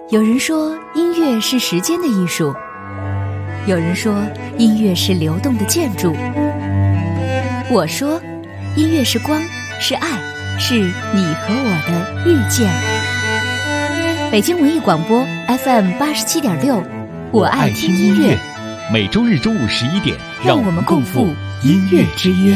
有人说音乐是时间的艺术，有人说音乐是流动的建筑，我说音乐是光，是爱，是你和我的遇见。北京文艺广播 FM87.6，我爱听音乐。 每周日中午11点， 让我们共赴音乐之约。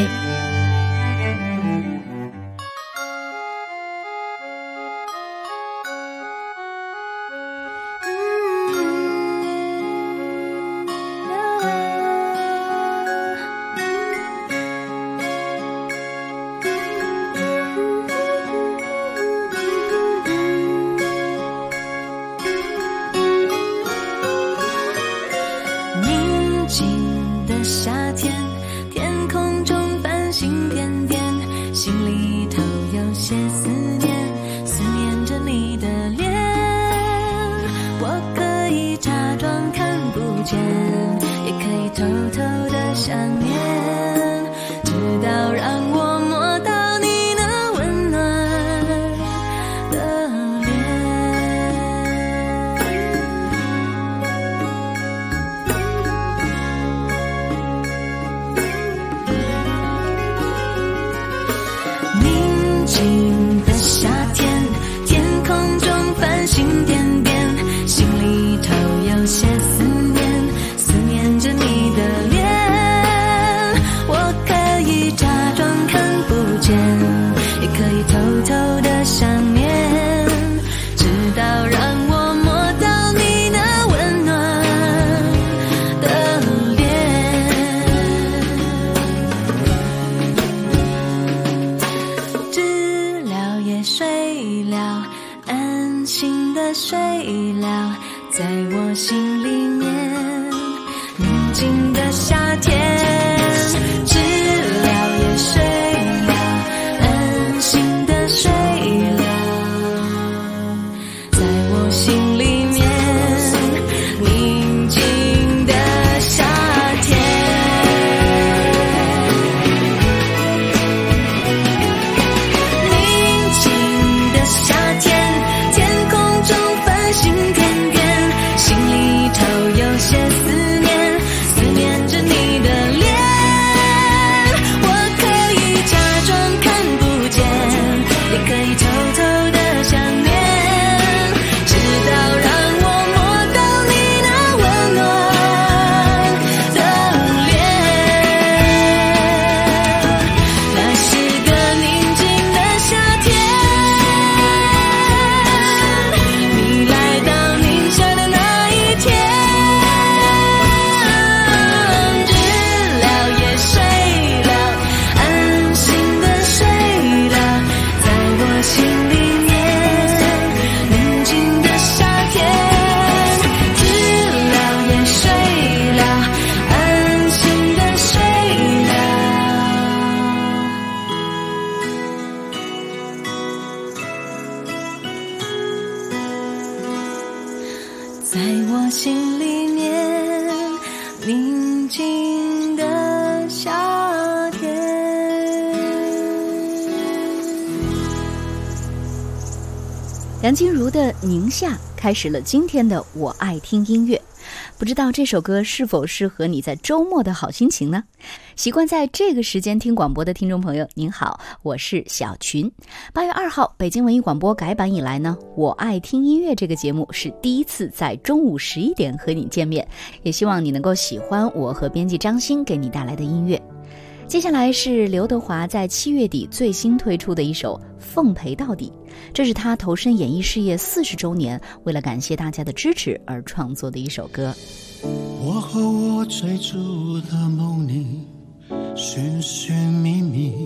梁静茹的《宁夏》开始了今天的我爱听音乐。不知道这首歌是否适合你在周末的好心情呢？习惯在这个时间听广播的听众朋友，您好，我是小群。8月2号，北京文艺广播改版以来呢，我爱听音乐这个节目是第一次在中午11点和你见面，也希望你能够喜欢我和编辑张欣给你带来的音乐。接下来是刘德华在7月底最新推出的一首《奉陪到底》，这是他投身演艺事业40周年，为了感谢大家的支持而创作的一首歌。 我和我追逐的梦里寻寻觅觅，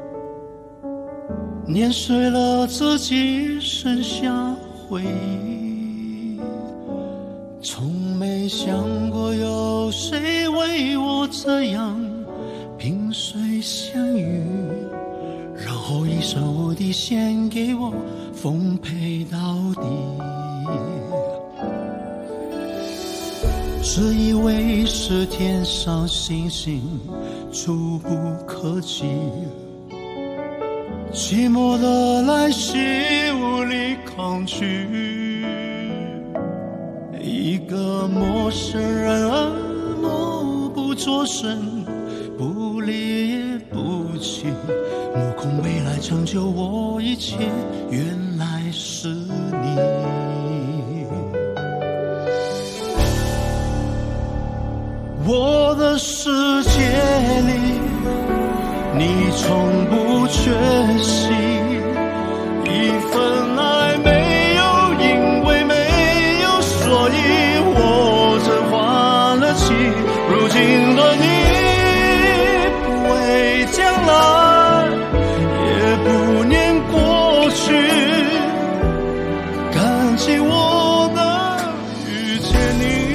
碾碎了自己，剩下回忆，从没想过有谁为我这样萍水相遇，然后一首的献给我，奉陪到底。只以为是天上星星触不可及，寂寞的来袭无力抗拒， 一个陌生人，而默不作声，不离也不弃，目空未来拯救我一切，原来是你。我的世界里，你从不缺席，一份爱没有因为没有所以，我真换了气。如今的你不为将来，也不念过去，感激我能遇见你。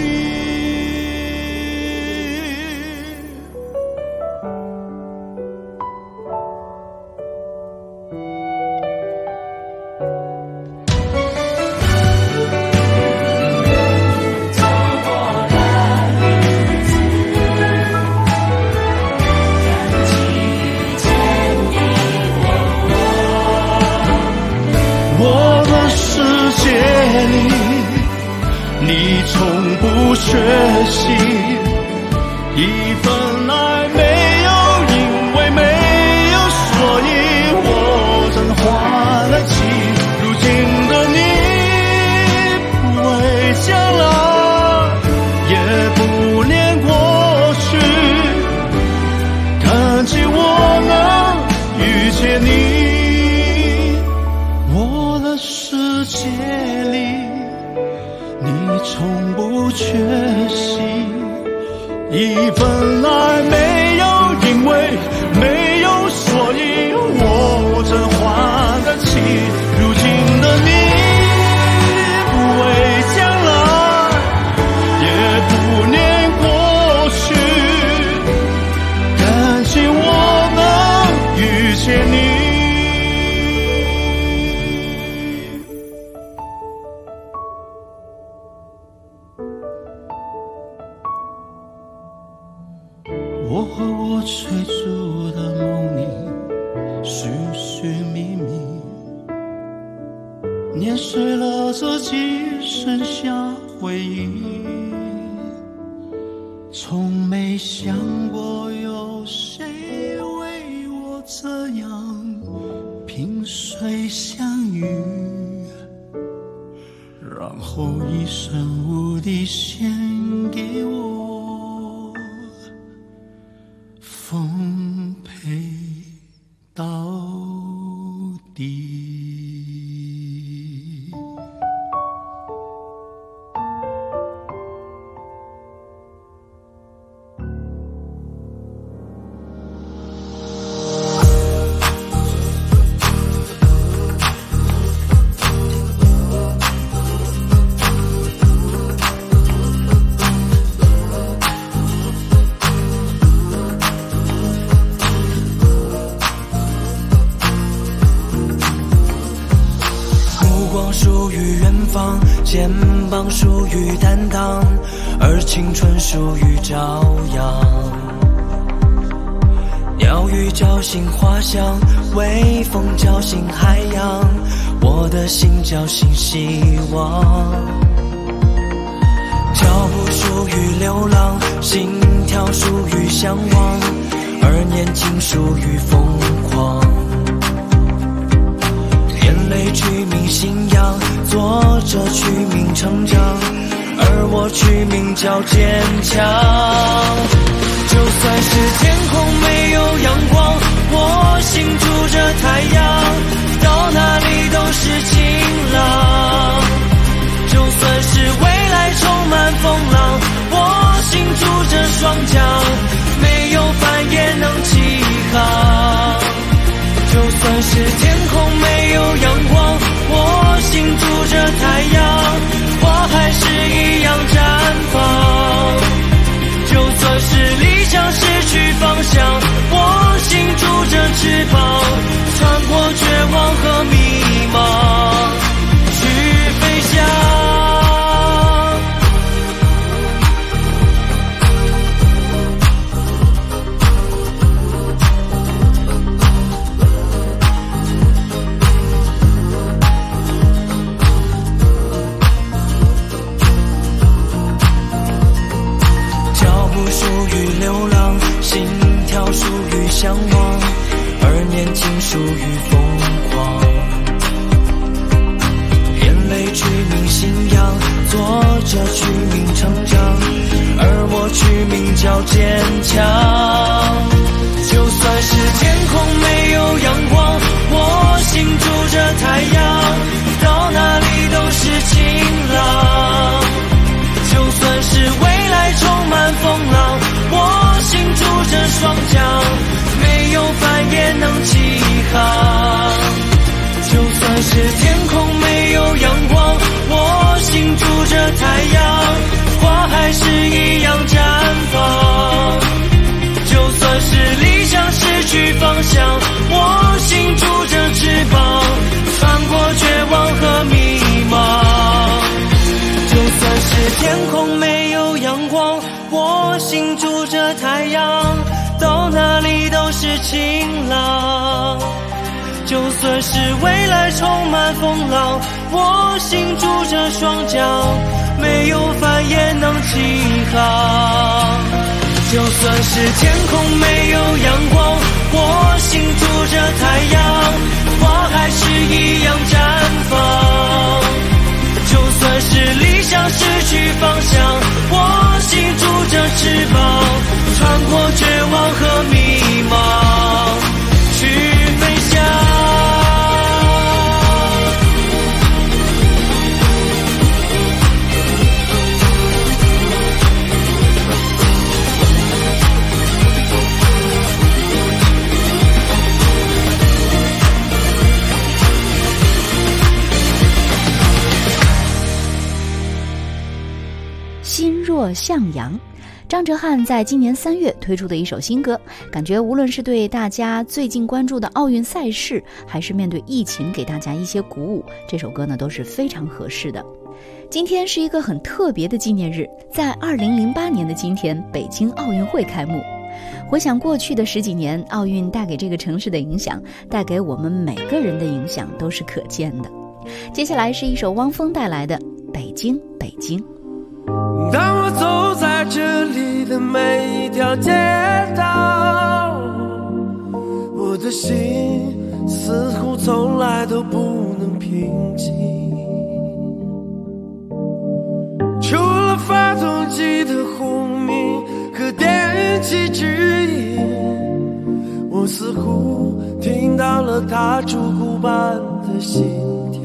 你从不缺席，一份爱没有因为没有所以，我真换了气。如今的你不为将来，也不念过去，感激我能遇见你。我的世界里，你从不缺席，一份爱没有因为没有所以，我真换了气。如今的你不为将来，也不念过去，感激我能遇见你。我和我追逐的梦里，寻寻觅觅，碾碎了自己，剩下回忆。从没想过有谁为我这样萍水相遇，然后一生无敌献给我，奉陪到底。 属于远方，肩膀属于担当，而青春属于朝阳。鸟语叫醒花香，微风叫醒海洋，我的心叫醒希望。脚步属于流浪，心跳属于向往，而年轻属于疯狂。眼泪取名信仰，作者取名成长，而我取名叫坚强。就算是天空没有阳光，我心住着太阳，到哪里都是晴朗。就算是未来充满风浪，我心住着双桨，没有帆也能起航。就算是天空没有阳光，我心住着太阳，花还是一样绽放。就算是理想失去方向，我心住着翅膀，穿过绝望和迷茫，去飞翔。 属于疯狂。眼泪取名信仰，作者取名成长，而我取名叫坚强。就算是天空没有阳光，我心住着太阳，到哪里都是晴朗。就算是未来充满风浪，我心住着双桨，没有帆也能起航。就算是天空没有阳光，我心住着太阳，花还是一样绽放。就算是理想失去方向，我心住着翅膀，穿过绝望和迷茫。就算是天空没有阳光，我心住着太阳，到哪里都是晴朗。就算是未来充满风浪，我心住着双桨，没有帆也能起航。就算是天空没有阳光，我心住着太阳，花还是一样绽放。就算是理想失去方向，我心住着翅膀，穿过绝望和迷茫，去飞翔。 心若向阳，张哲瀚在今年3月推出的一首新歌，感觉无论是对大家最近关注的奥运赛事，还是面对疫情给大家一些鼓舞，这首歌呢都是非常合适的。今天是一个很特别的纪念日，在2008年的今天，北京奥运会开幕。回想过去的10几年，奥运带给这个城市的影响，带给我们每个人的影响都是可见的。接下来是一首汪峰带来的《北京北京》。 当我走在这里的每一条街道，我的心似乎从来都不能平静。除了发动机的轰鸣和电气指引，我似乎听到了它烛鼓般的心跳。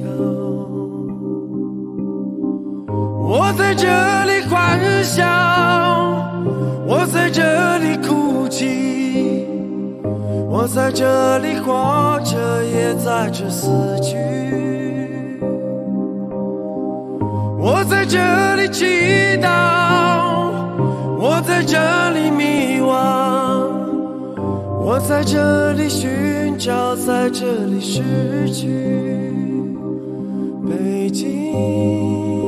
我在这里欢笑，我在这里哭泣，我在这里活着，也在这死去。我在这里祈祷，我在这里迷惘，我在这里寻找，在这里失去。北京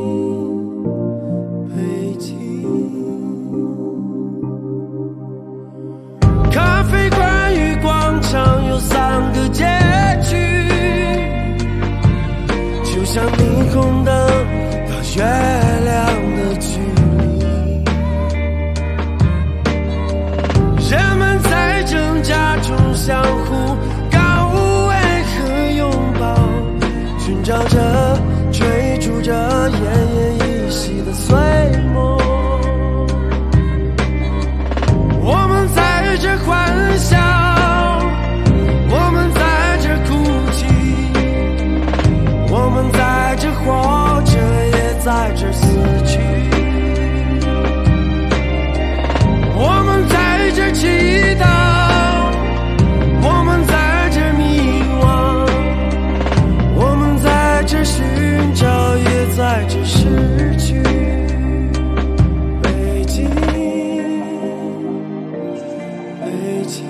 咖啡馆与广场有3个街区，就像霓虹灯到月亮的距离。人们在挣扎中相互告慰和拥抱，寻找着追逐着奄奄一息的碎梦。我们在这欢笑，我们在这哭泣，我们在这活着，也在这死去。我们在这祈祷，我们在这迷惘，我们在这寻找，也在这失去。北京北京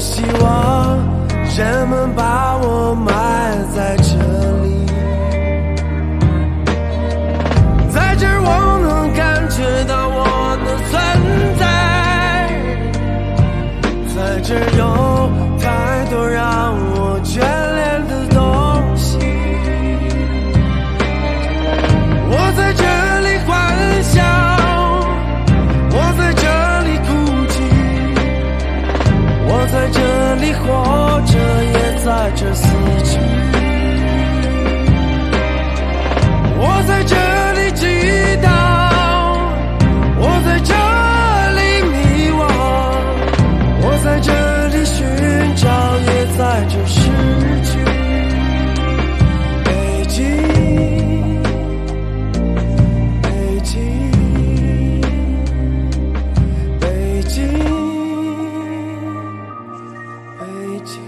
希望人们把我埋在这里，在这儿我能感觉到我的存在，在这儿有太多让我眷恋的东西。我在这里幻想，我在这里哭泣，我在这里活着，也在这死去。我在这里祈祷，我在这里迷惘，我在这里寻找，也在这失去。北京，北京，北京，北京。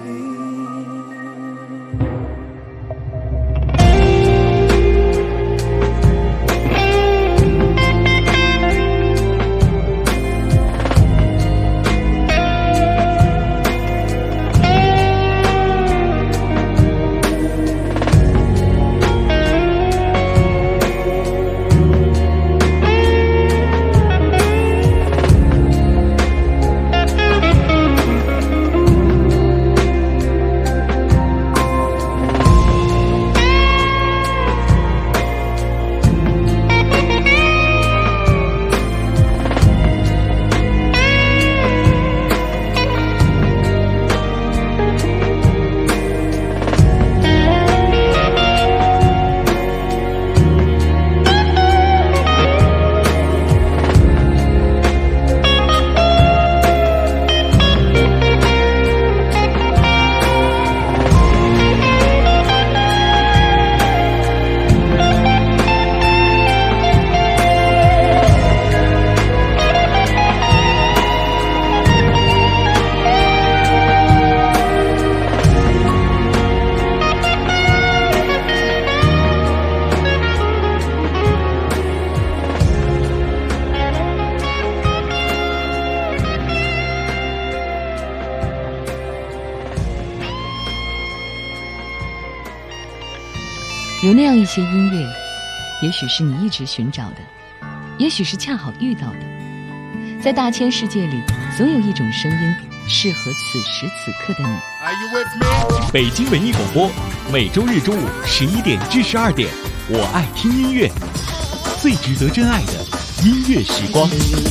有那样一些音乐，也许是你一直寻找的，也许是恰好遇到的。在大千世界里，总有一种声音适合此时此刻的你。 北京文艺广播，每周日中午11点至12点，我爱听音乐，最值得真爱的音乐时光。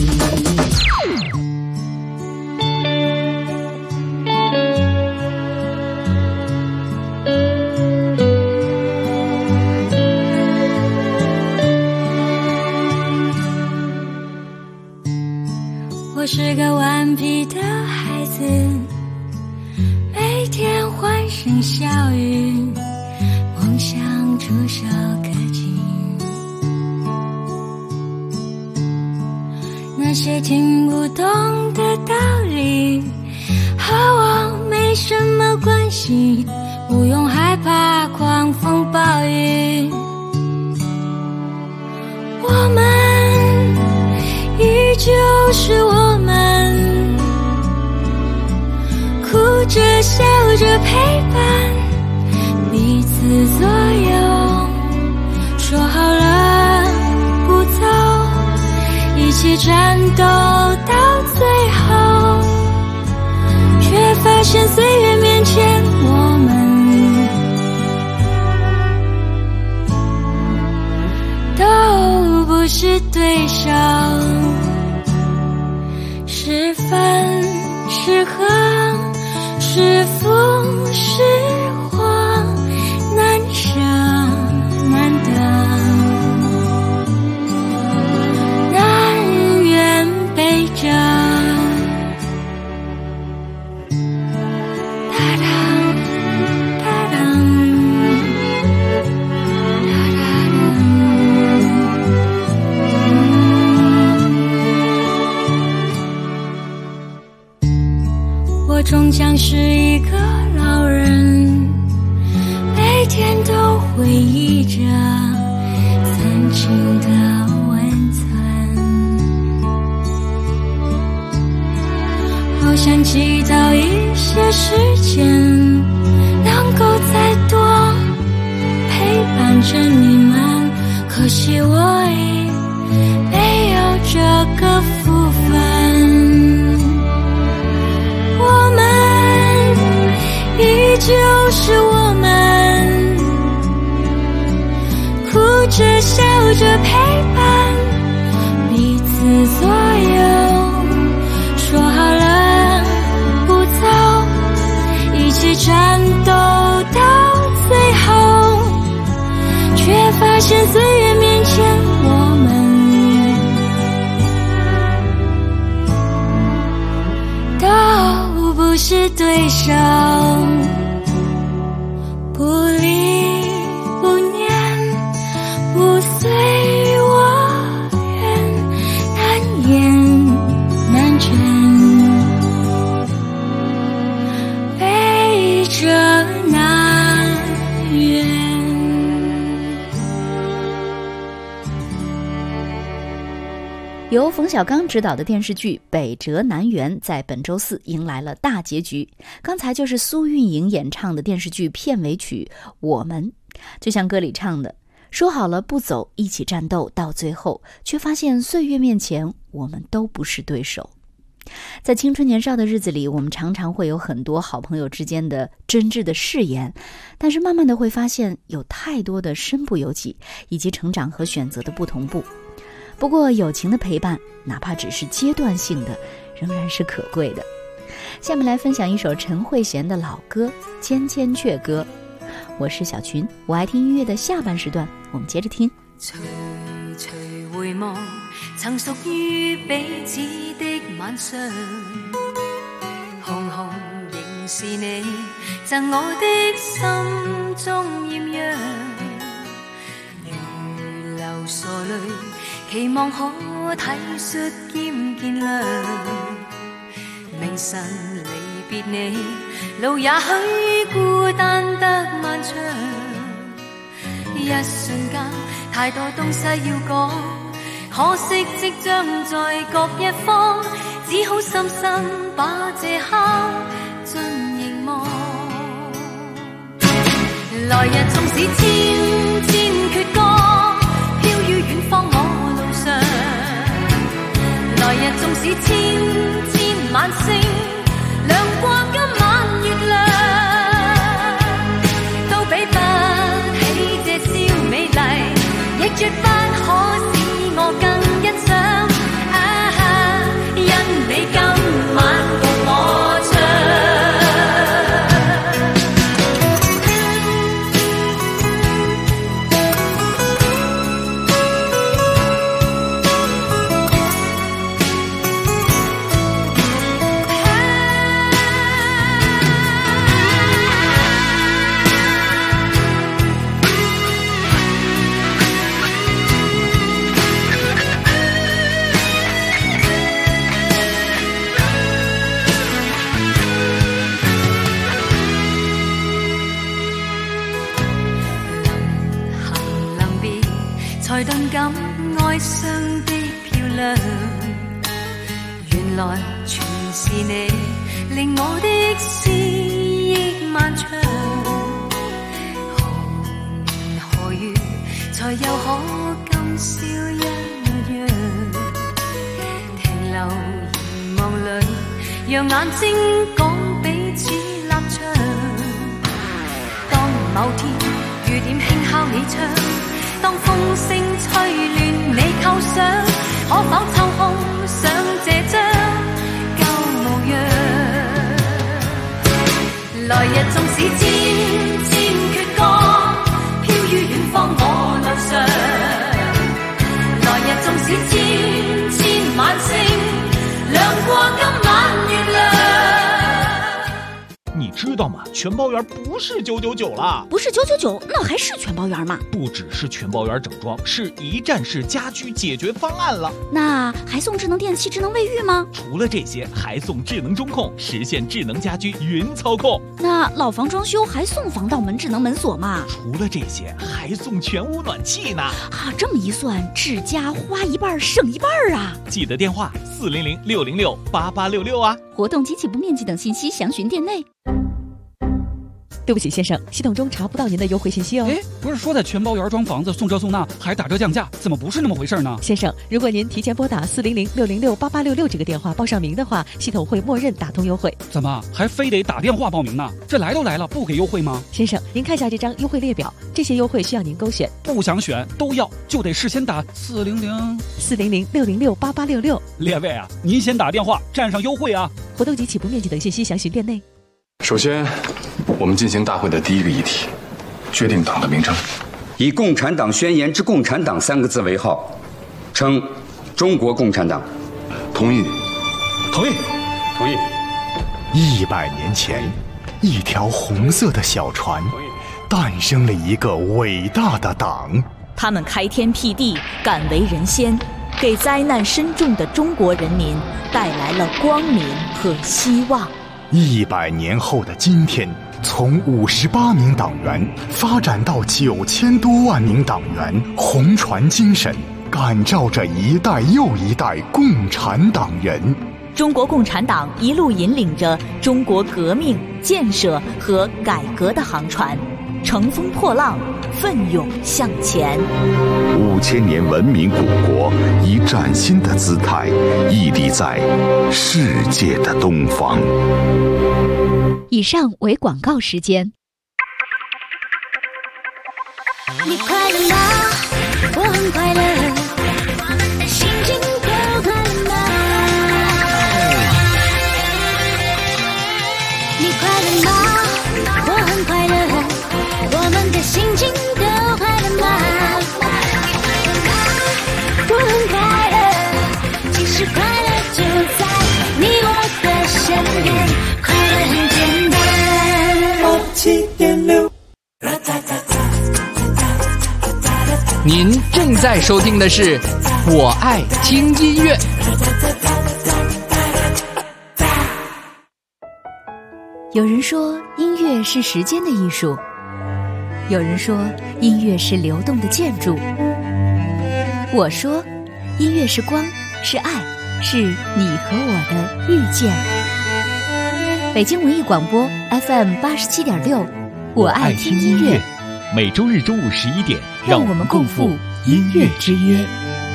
我是个顽皮的孩子，每天欢声笑语，梦想触手可及。那些听不懂的道理和我没什么关系，不用害怕狂风暴雨。我们依旧是我们，哭着笑着陪伴，彼此左右，说好了不走，一起战斗到最后，却发现岁月面前我们都不是对手。是分是合，是福是祸，难舍难得，南辕北辙。哒哒哒哒我终将是一个老人，每天都回忆着曾经的温存。 好想祈祷一些时间能够再多陪伴着你们，可惜我已没有这个福分。我们依旧是我们，哭着笑着陪伴彼此左右，说好了不走，一起战斗到最后，却发现岁月面前我们都不是对手，不离不念不随我愿，难言难枕，背着难远。 由冯小刚执导的电视剧《北辙南辕》在本周四迎来了大结局。刚才就是苏运莹演唱的电视剧片尾曲《我们》，就像歌里唱的，说好了不走，一起战斗到最后，却发现岁月面前我们都不是对手。在青春年少的日子里，我们常常会有很多好朋友之间的真挚的誓言，但是慢慢的会发现有太多的身不由己，以及成长和选择的不同步。不过友情的陪伴，哪怕只是阶段性的，仍然是可贵的。下面来分享一首陈慧娴的老歌《千千阙歌》。我是小群，我爱听音乐的下半时段，我们接着听。 徐徐回望曾屬於彼此的晚上，紅紅仍是你贈我的心中豔陽，如流傻淚，期望可體恤兼見諒。明晨離別你，路也許孤單得漫長，一瞬間太多東西要講，可惜即將在各一方，只好深深把這刻盡凝望。來日縱使千千闕歌，飄於遠方我路上。來日縱使千千晚星，亮過今晚月亮，都比不起這宵美麗，亦絕不可使我更欣賞。因你今晚共我唱。才頓感哀傷的漂亮，原來全是你令我的思憶漫長。何年何月才又可今宵一樣，停留凝望裏，讓眼睛講彼此立場。當某天雨點輕敲你窗，當風聲吹亂你構想，可否抽空想這張舊模樣？來日縱使千千闕歌，飄於遠方我路上。來日縱使千千晚星，亮過今晚月亮。 你知道吗？全包圆不是999了， 不是999，那还是全包圆吗？ 不只是全包圆整装，是一站式家居解决方案了。 那还送智能电器、智能卫浴吗？ 除了这些，还送智能中控，实现智能家居云操控。 那老房装修还送防盗门、智能门锁吗？ 除了这些，还送全屋暖气呢。 啊，这么一算，智家花一半省一半啊！ 记得电话400-606-8866啊。 活动及起步面积等信息详询店内。 对不起，先生，系统中查不到您的优惠信息哦。 不是说在全包圆装房子送这送那还打折降价，怎么不是那么回事呢？ 先生，如果您提前拨打400-606-8866这个电话报上名的话，系统会默认打通优惠。 怎么还非得打电话报名呢？这来都来了，不给优惠吗？ 先生，您看下这张优惠列表，这些优惠需要您勾选。 不想选都要，就得事先打 400-606-8866。 列位啊，您先打电话占上优惠啊！ 活动及起步面积等信息详询店内。 首先，我们进行大会的第一个议题，决定党的名称。 以《共产党宣言》之“共产党”3个字为号，称中国共产党。 同意。 同意。同意。 100年前，一条红色的小船，诞生了一个伟大的党。 他们开天辟地，敢为人先，给灾难深重的中国人民带来了光明和希望。 100年后的今天，从58名党员发展到9000多万名党员，红船精神感召着一代又一代共产党人。 中国共产党一路引领着中国革命、建设和改革的航船，乘风破浪，奋勇向前。 5000年文明古国以崭新的姿态屹立在世界的东方。 以上为广告时间。 你快乐吗？我很快乐，心情都快乐吗？你快乐吗？我很快乐，我们的心情都快乐吗？我很快乐，其实快乐就在你我的身边，快乐很简单。7.6。 您正在收听的是《我爱听音乐》。 有人说音乐是时间的艺术，有人说音乐是流动的建筑，我说音乐是光，是爱，是你和我的遇见。北京文艺广播 FM 87.6，我爱听音乐。 每周日中午11点， 让我们共赴音乐之约。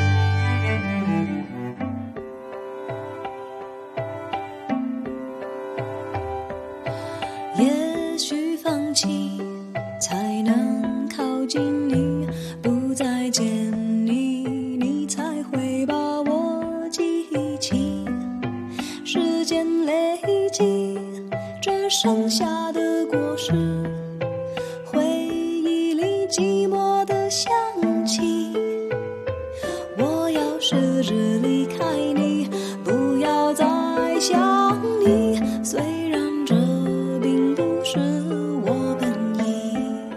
也许放弃才能靠近你，不再见你，你才会把我记起。时间累积，这剩下的果实，回忆里寂寞的香气。我要试着离开你，不要再想你，虽然这并不是我本意。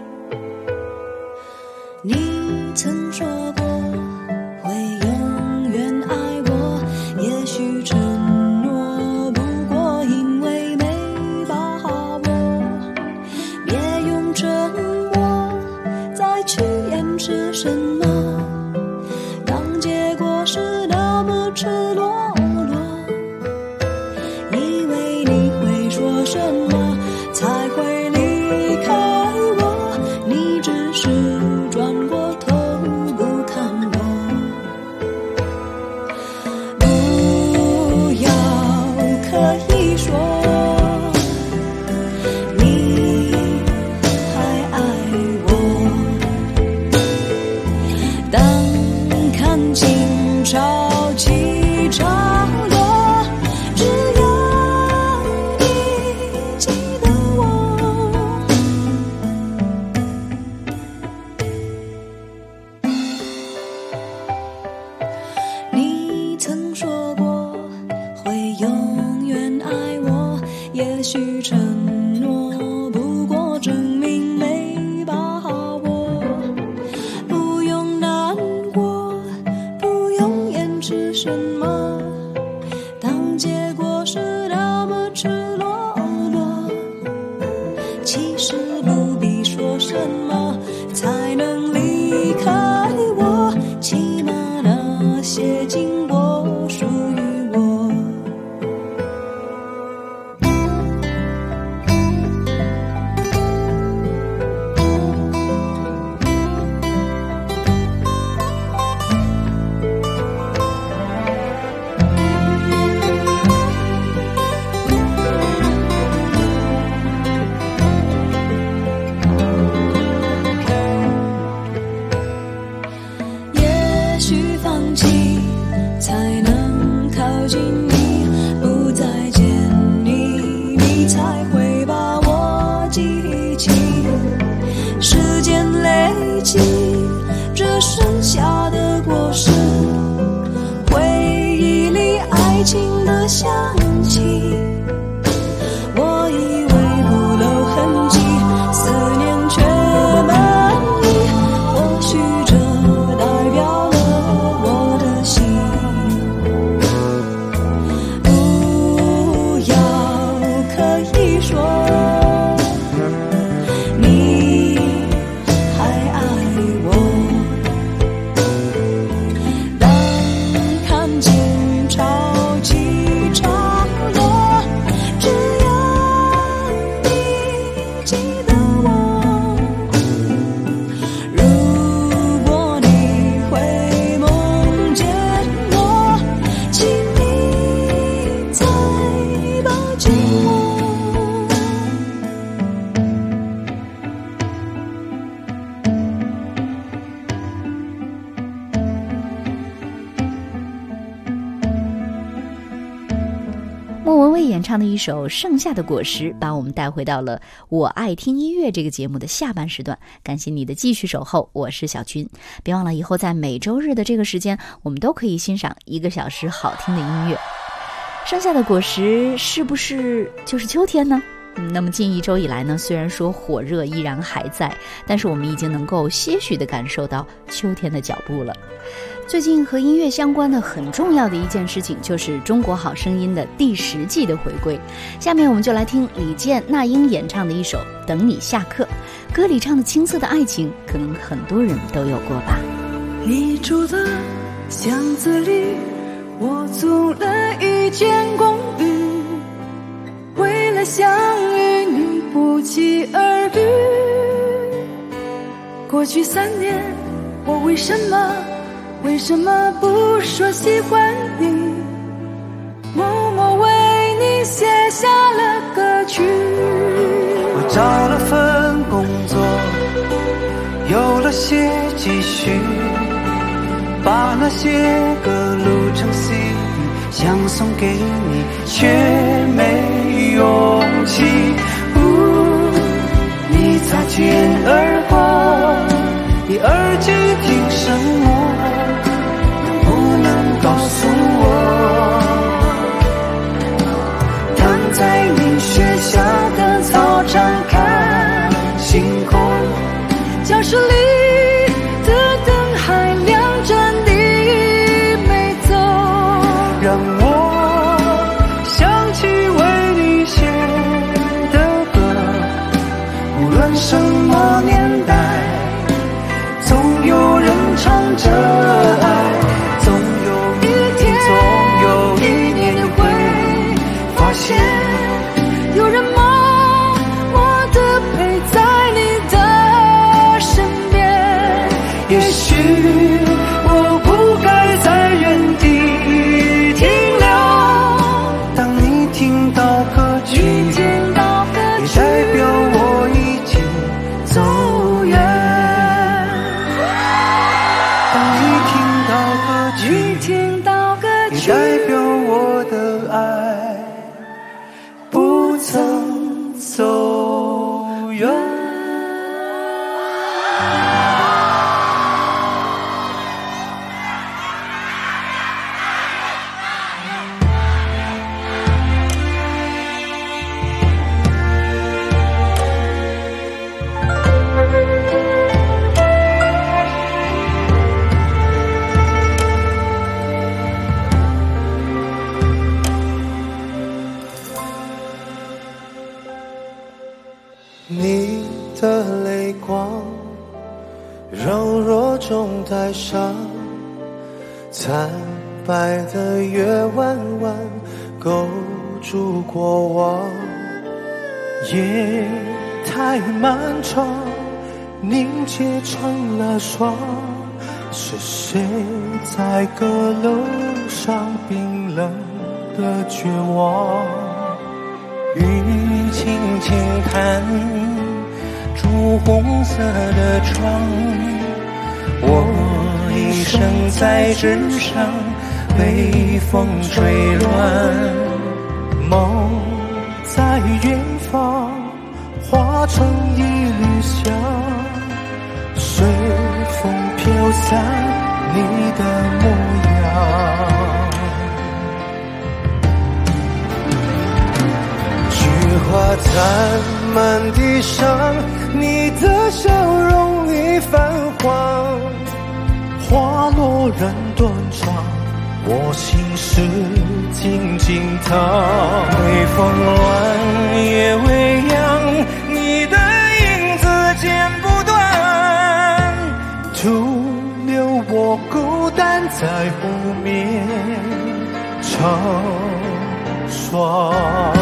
你曾说过会永远爱我，也许承诺不过因为没把握，别用沉默再去掩饰什么，当结果是那么赤裸裸，以为你会说什么才会离开我，你只是转过头不看我。不要刻意说你还爱我，当看清潮起潮落，只要你记得我。你曾说过会永远爱我，也许承诺，不过证明没把握。不用难过，不用掩饰什么，当结果是那么赤裸裸，其实不必说什么才能离开我，起码那些经过属于我。也许放弃才能靠近你，不再见你，你才会把我记起。时间累积这剩下的果实，回忆里爱情的香气。我以为不留痕迹，思念却满溢，或许这代表了我的心。不要刻意说你还爱我，当看见潮起潮落，只要你记得我。如果你会梦见我，请你再抱紧我。 莫文蔚演唱的一首《盛夏的果实》，把我们带回到了我爱听音乐这个节目的下半时段。感谢你的继续守候，我是小军。别忘了以后在每周日的这个时间，我们都可以欣赏1个小时好听的音乐。盛夏的果实是不是就是秋天呢？那么近1周以来呢，虽然说火热依然还在，但是我们已经能够些许的感受到秋天的脚步了。最近和音乐相关的很重要的一件事情，就是《中国好声音》的第10季的回归。下面我们就来听李健、那英演唱的一首《等你下课》，歌里唱的青涩的爱情，可能很多人都有过吧。 你住的巷子里，我租了一间公寓，为了相遇你不期而遇。过去3年，我为什么不说喜欢你，默默为你写下了歌曲。 我找了份工作，有了些积蓄，把那些歌录成 CD， 想送给你，却没勇气。你擦肩而过，你耳机听什么？能不能告诉我？躺在你学校的操场看星空，教室里的灯还亮着，你没走，让我想起为你写的歌。无论什么年代，总有人唱着爱，总有一年你会发现，有人默默地陪在你的身边。也许我不该在原地停留，当你听到歌曲，也代表我已经走远。当你听到歌曲，也代表我的爱不曾走远。 你的泪光柔弱中带伤，惨白的月弯弯勾住过往。夜太漫长，凝结成了霜，是谁在阁楼上冰冷的绝望？雨轻轻弹朱红色的窗，我一生在纸上被风吹乱，梦在远方化成一缕香，随风飘散你的模样。菊花残满地伤，你的笑容已泛黄，花落人断肠，我心事静静躺。微风乱，夜未央，你的影子剪不断，徒留我孤单在湖面成霜。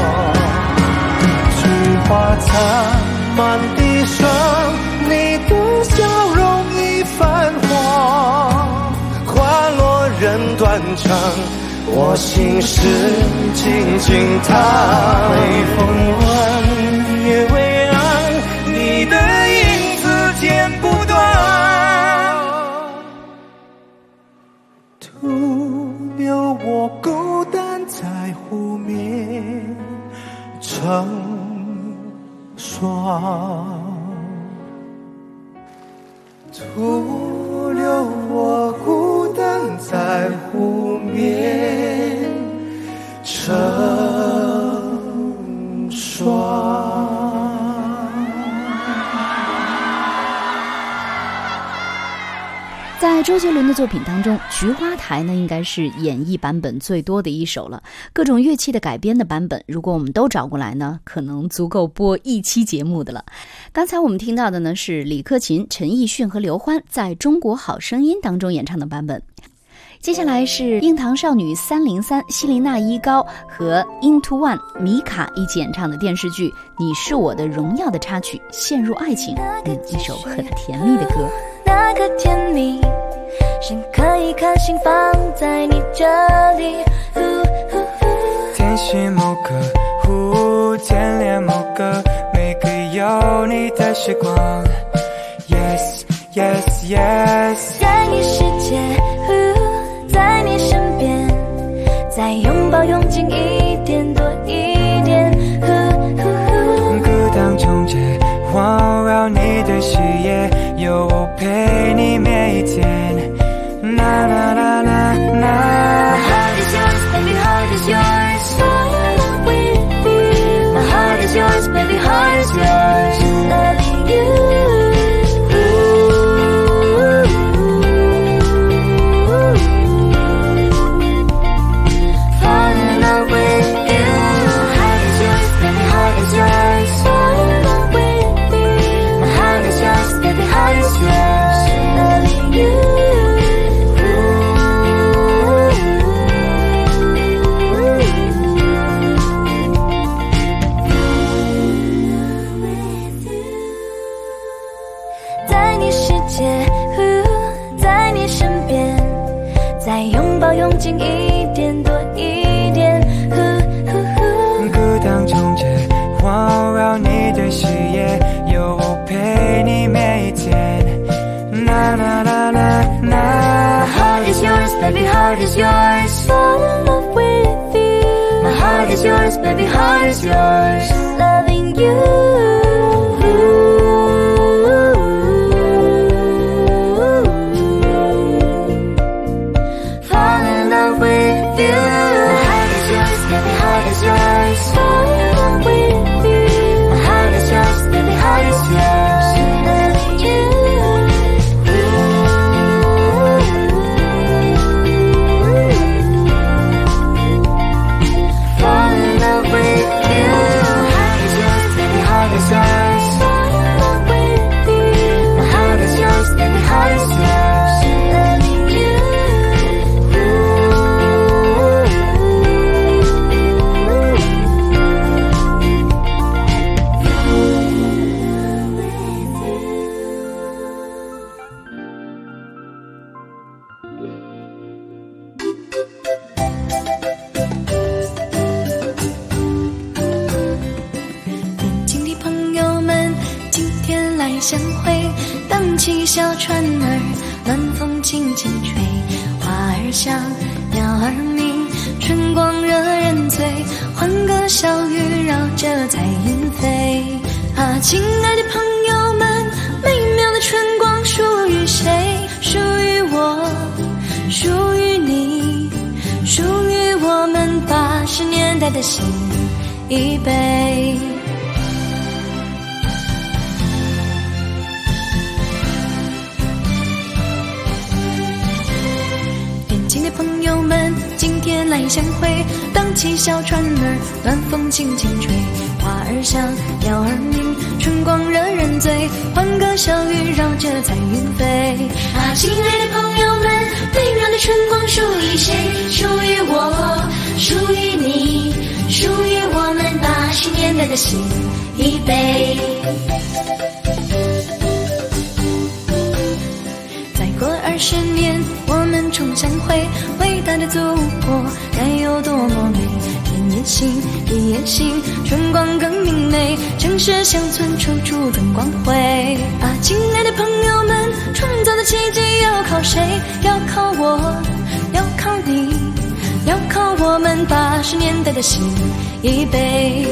菊花残满地伤，你的笑容已泛黄，花落人断肠，我心事静静躺。微风乱，夜未央，你的影子剪不断，徒留我孤单在湖面成霜，徒留我孤单在湖面成霜。 在周杰伦的作品当中，《菊花台》呢应该是演绎版本最多的一首了。各种乐器的改编的版本，如果我们都找过来呢，可能足够播一期节目的了。刚才我们听到的呢是李克勤、陈奕迅和刘欢在中国好声音当中演唱的版本。接下来是樱桃少女303希林娜依高和 Into One 米卡一起演唱的电视剧《你是我的荣耀》的插曲《陷入爱情》，一首很甜蜜的歌。 那个甜蜜深刻一颗心放在你这里， 天许某个湖，天恋某个每个有你的时光。 Yes yes yes， 在你世界，在你身边，再拥抱拥紧一点多一点， 孤当中间环绕你的视野，有我陪你每一天。啦啦啦啦啦。 My heart is yours, baby, heart is yours. Falling with you. My heart is yours, baby, heart is yours. Loving you. Falling in love with you. My heart is yours, baby, heart is yours. Falling in love with you. My heart is yours, baby, heart is yours. Loving you.在你身边，再拥抱拥紧一点多一点， 孤当中间环绕你的视野，有我陪你每一天。啦啦啦啦啦。 My heart is yours, baby, heart is yours. Fall in love with you. My heart is yours, baby, heart is yours. Loving you. 相会，荡起小船儿，暖风轻轻吹，花儿香，鸟儿鸣，春光惹人醉，欢歌笑语绕着彩云飞。啊，亲爱的朋友们，美妙的春光属于谁？属于我，属于你，属于我们80年代的新一辈。年轻的朋友们，今天来相会，荡起小船儿，暖风轻轻吹，花儿香，鸟儿鸣，春光惹人醉，欢歌笑语绕着彩云飞。啊，亲爱的朋友们，美妙的春光属于谁？属于我，属于你，属于我们80年代的新一辈。再过20年，我们重相会，伟大的祖国该有多么美！天也星，地也星，春光更明媚，城市乡村处处增光辉。啊，亲爱的朋友们，创造的奇迹要靠谁？要靠我，要靠你，要靠我们80年代的新一辈。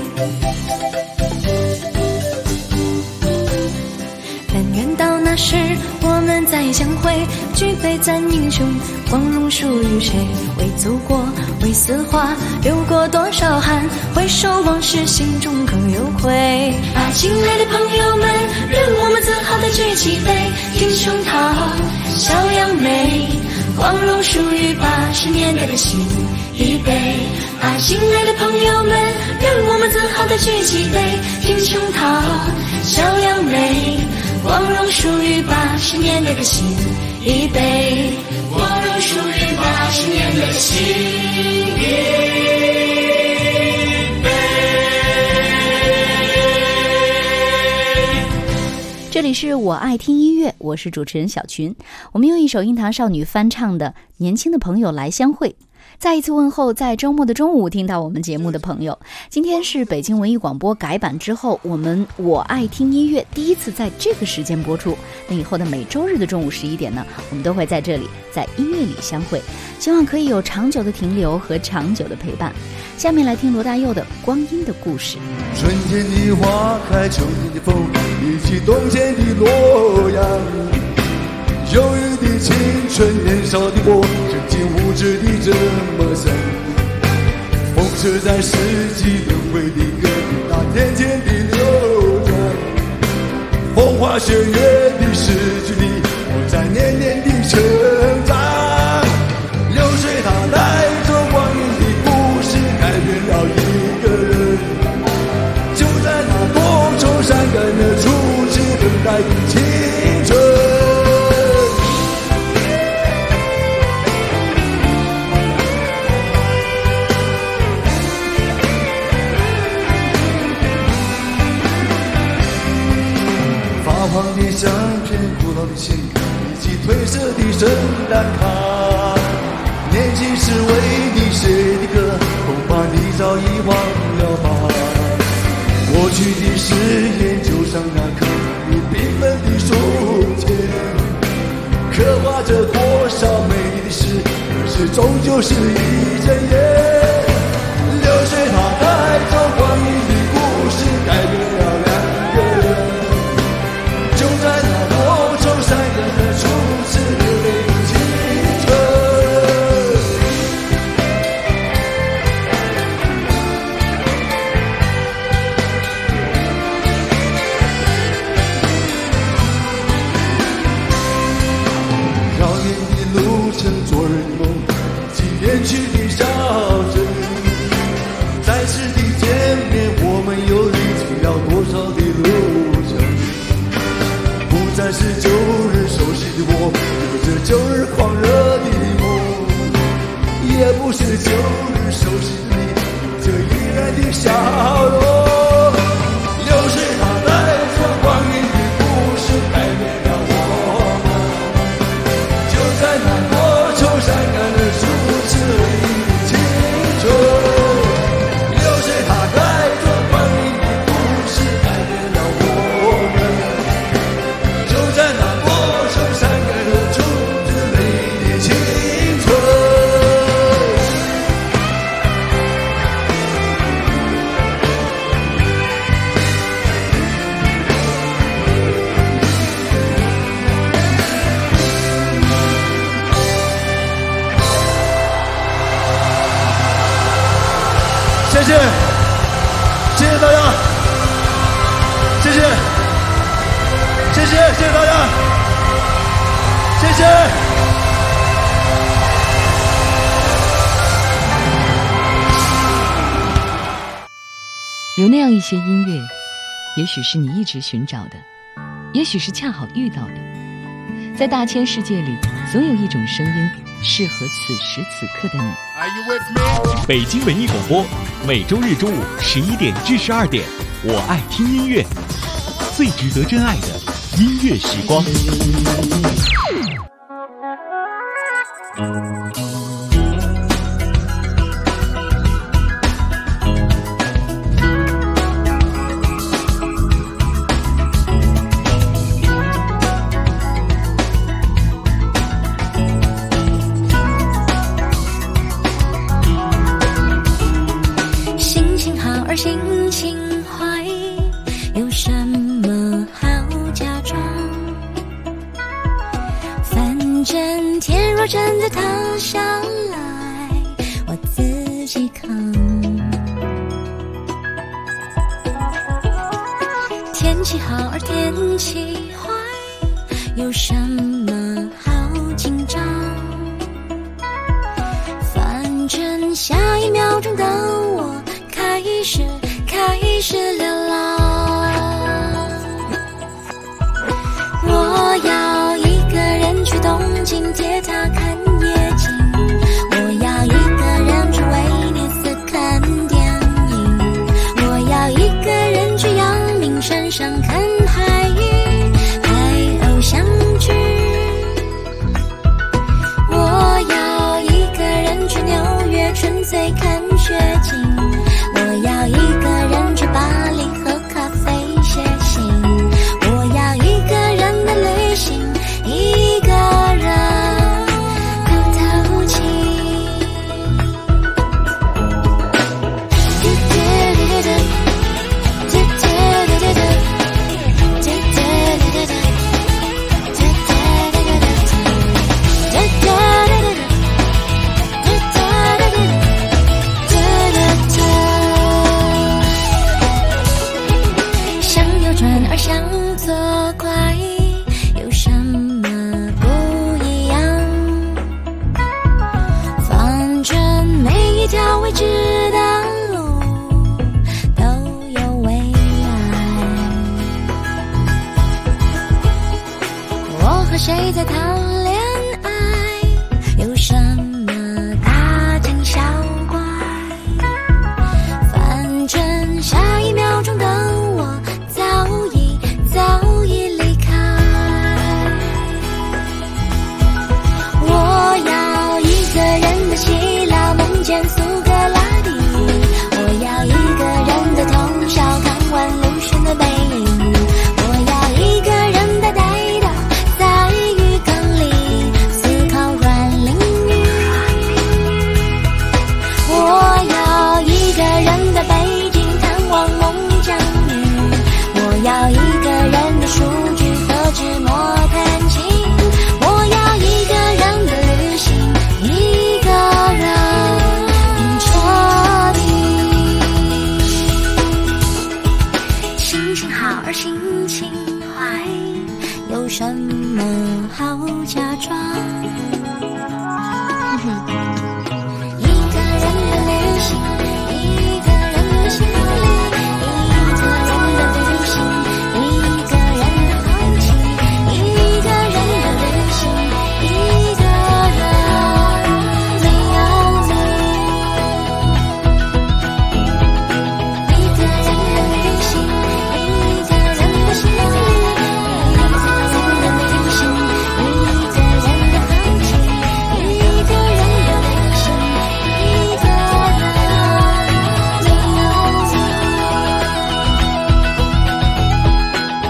但愿到那时我们再相会，举杯赞英雄，光荣属于谁？为祖国，为四化，流过多少汗？回首往事，心中更有愧。啊，亲爱的朋友们，让我们自豪地举起杯，挺胸膛，笑扬眉，光荣属于80年代的新一辈。啊，亲爱的朋友们，让我们自豪地举起杯，挺胸膛，笑扬眉，光荣属于80年代的新一辈，光荣属于80年代的新一辈。 这里是我爱听音乐，我是主持人小群。我们用一首樱桃少女翻唱的《年轻的朋友来相会》。再一次问候在周末的中午听到我们节目的朋友，今天是北京文艺广播改版之后，我爱听音乐第一次在这个时间播出。那以后的每周日的中午11点呢，我们都会在这里在音乐里相会，希望可以有长久的停留和长久的陪伴。下面来听罗大佑的《光阴的故事》。 春天的花开，秋天的风，以及冬天的洛阳，忧郁的青春，年少的我，曾经无知的这么想。风车在四季轮回的歌里，那天天的流转。风花雪月的诗句里，我在年年的成长。流水它带着光阴的故事，改变了一个人。就在那多愁善感的初次等待的青春。发黄的相片，古老的信，以及褪色的圣诞卡。年轻时为你写的歌，恐怕你早已忘了吧。过去的誓言，就像那刻你缤纷的书签，刻画着多少美丽的诗，可是终究是一阵烟。流水它带着光阴的故事，改变了两个人。就在那多愁善感的初次流泪的青春。遥远的路程，昨日的梦，以及远去的小镇。再次的见面，我们又历经了多少的路程？不再是旧日熟悉的我，有着旧日狂热的梦，也不是旧日熟悉的你，有着依然的笑容。流水它带着光阴的故事，改变了我们。就在那多愁善感的初次的青春。流水它带着光阴的故事，改变了我们。 谢谢，谢谢，谢谢大家，谢谢。 有那样一些音乐，也许是你一直寻找的，也许是恰好遇到的。在大千世界里，总有一种声音适合此时此刻的你。 北京文艺广播，每周日中午11点至12点，我爱听音乐，最值得真爱的音乐时光。 真的塌下来，我自己扛。天气好而天气坏，有什么好紧张？反正下一秒钟的我开始流浪。我要一个人去东京铁塔看夜景，我要一个人去威尼斯看电影，我要一个人去阳明山上看海域拍偶像剧，我要一个人去纽约纯粹看雪景，我要一个人去巴黎喝咖啡写信，我要一个人的旅行，一个人谁在谈恋爱，有什么大惊小怪，反正下一秒钟的我早已离开。我要一个人的希腊梦见苏格拉底，我要一个人的通宵看完鲁迅的背影，我要一个人的待到在浴缸里思考软淋浴，我要一个人的北京探望孟姜女，我要一个人的数据和纸墨弹琴，我要一个人的旅行，一个人彻底。心情好而心情坏，有什么好假装？一个人的旅行，一个人的心里，一个人的旅行，一个人的好奇，一个人的旅行，一个人没有你。一个人的旅行，一个人的心里，一个人的旅行，一个人的好奇，一个人的旅行，一个人没有你。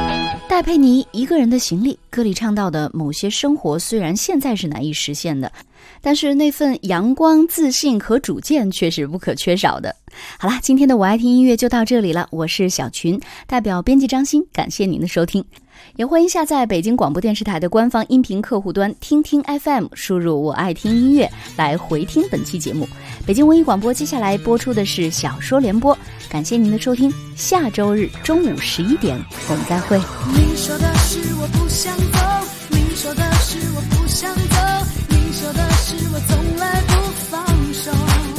戴佩妮《一个人的行李》歌里唱到的某些生活，虽然现在是难以实现的， 但是那份阳光、自信和主见却是不可缺少的。好啦，今天的我爱听音乐就到这里了，我是小群，代表编辑张欣，感谢您的收听。也欢迎下载北京广播电视台的官方音频客户端听听 FM， 输入我爱听音乐来回听本期节目。北京文艺广播接下来播出的是小说联播，感谢您的收听，下周日中午11点我们再会。 你说的是我不想走，你说的是我不想走，你说的是我从来不放手。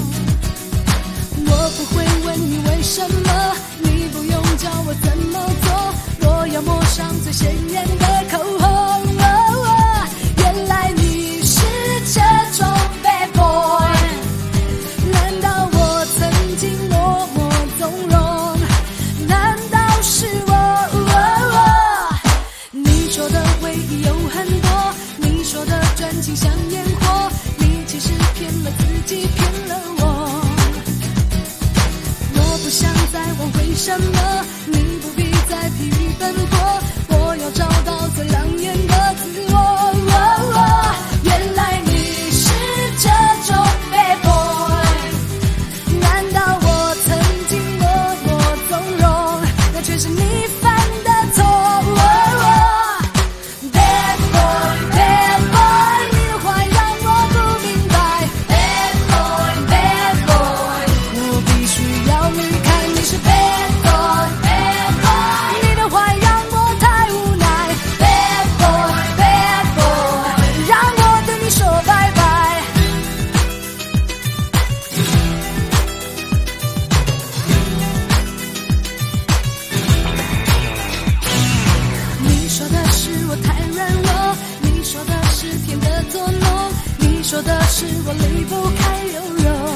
我不会问你为什么，你不用教我怎么做，我要抹上最鲜艳的口红。原来你是这种 bad boy， 难道我曾经默默纵容？难道是我？你说的回忆有很多，你说的专情像烟火，你其实骗了自己，骗了我。我不想再问为什么，你不必再疲于奔波，我要找到最亮眼的自我。原来你是这种 bad boy， 难道我曾经默默纵容，那却是你犯的错。Bad boy bad boy， 你的坏让我不明白。Bad boy bad boy， 我必须要离开你是 bad boy bad boy， 你的坏让我太无奈。Bad boy bad boy， 让我对你说拜拜。你说的是我太软弱，你说的是甜的作弄，你说的是我离不开柔柔。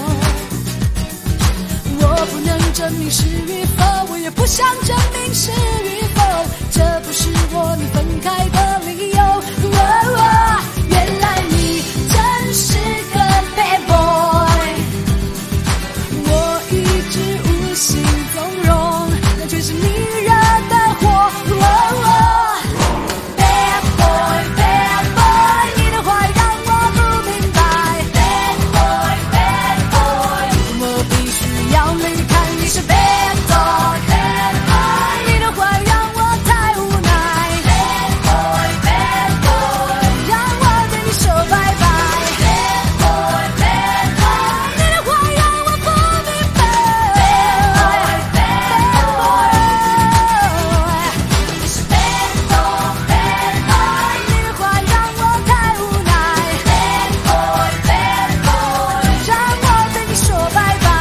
我不能证明是与否，我也不想证明是与否，这不是我你分开的理由。原来你真是个 bad boy， 我一直无心纵容，那却是你惹的祸。Bad boy bad boy， 你的坏让我不明白。Bad boy bad boy， 我必须要离开你是 bad boy bad boy， 你的坏让我太无奈。Bad boy bad boy， 让我对你说拜拜。Bad boy bad boy， 你的坏让我不明白。Bad boy bad boy， 你是 bad boy bad boy， 你的坏让我太无奈。Bad boy bad boy， 让我对你说拜拜。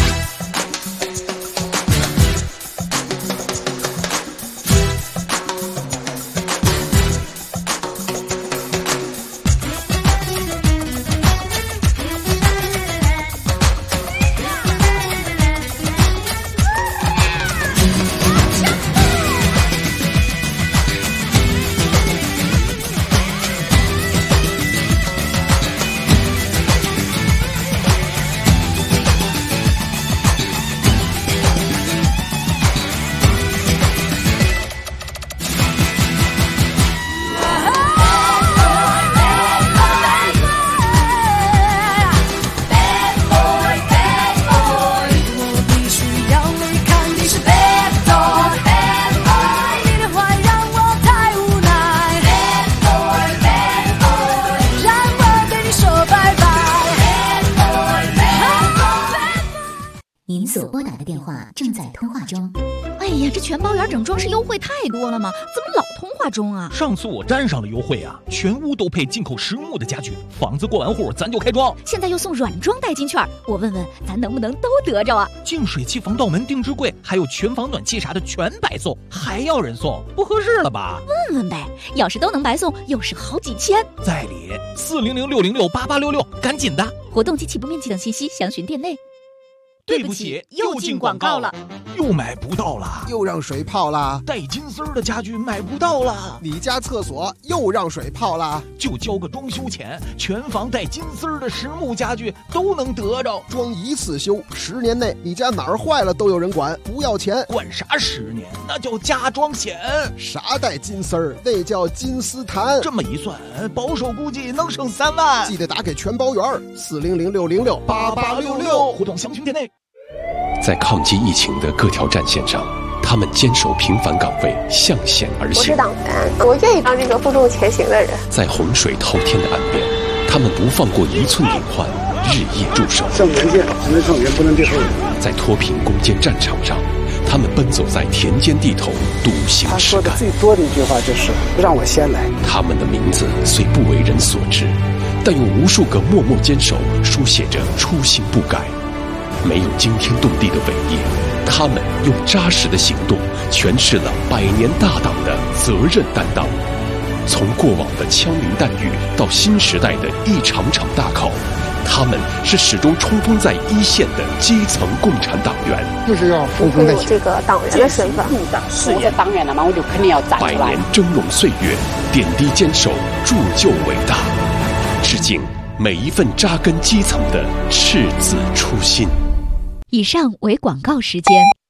您所拨打的电话正在通话中。 哎呀，这全包圆整装饰优惠太多了吗？怎么老通话中啊？ 上次我沾上了优惠啊，全屋都配进口实木的家具，房子过完户咱就开装。 现在又送软装代金券，我问问咱能不能都得着啊？ 净水器、防盗门、定制柜，还有全房暖气啥的全白送，还要人送，不合适了吧？ 问问呗，要是都能白送，又是好几千。 在理400-606-8866，赶紧的！ 活动及起步面积等信息详询店内。 对不起，又进广告了。 又买不到了， 又让水泡了。 带金丝儿的家具买不到了， 你家厕所又让水泡了。 就交个装修钱，全房带金丝儿的实木家具都能得着。 装一次修，10年内你家哪儿坏了都有人管，不要钱。 管啥10年？那叫加装险。 啥带金丝儿？那叫金丝檀。 这么一算，保守估计能省3万。 记得打给全包员，400-606-8866， 互动详询店内。 在抗击疫情的各条战线上，他们坚守平凡岗位，向险而行。 我是党员，我愿意当这个负重前行的人。 在洪水滔天的岸边，他们不放过1寸隐患，日夜驻守。 向前线，只能抗前，不能退后。 在脱贫攻坚战场上，他们奔走在田间地头，笃行实干。 他说的最多的一句话就是“让我先来”。 他们的名字虽不为人所知，但用无数个默默坚守，书写着初心不改。没有惊天动地的伟业，他们用扎实的行动诠释了100年大党的责任担当。从过往的枪林弹雨到新时代的一场场大考，他们是始终冲锋在一线的基层共产党员。 就是要我有这个党员的身份， 我是党员了嘛，我就肯定要站出来。 100年峥嵘岁月，点滴坚守，铸就伟大。致敬每一份扎根基层的赤子初心。 以上为广告时间。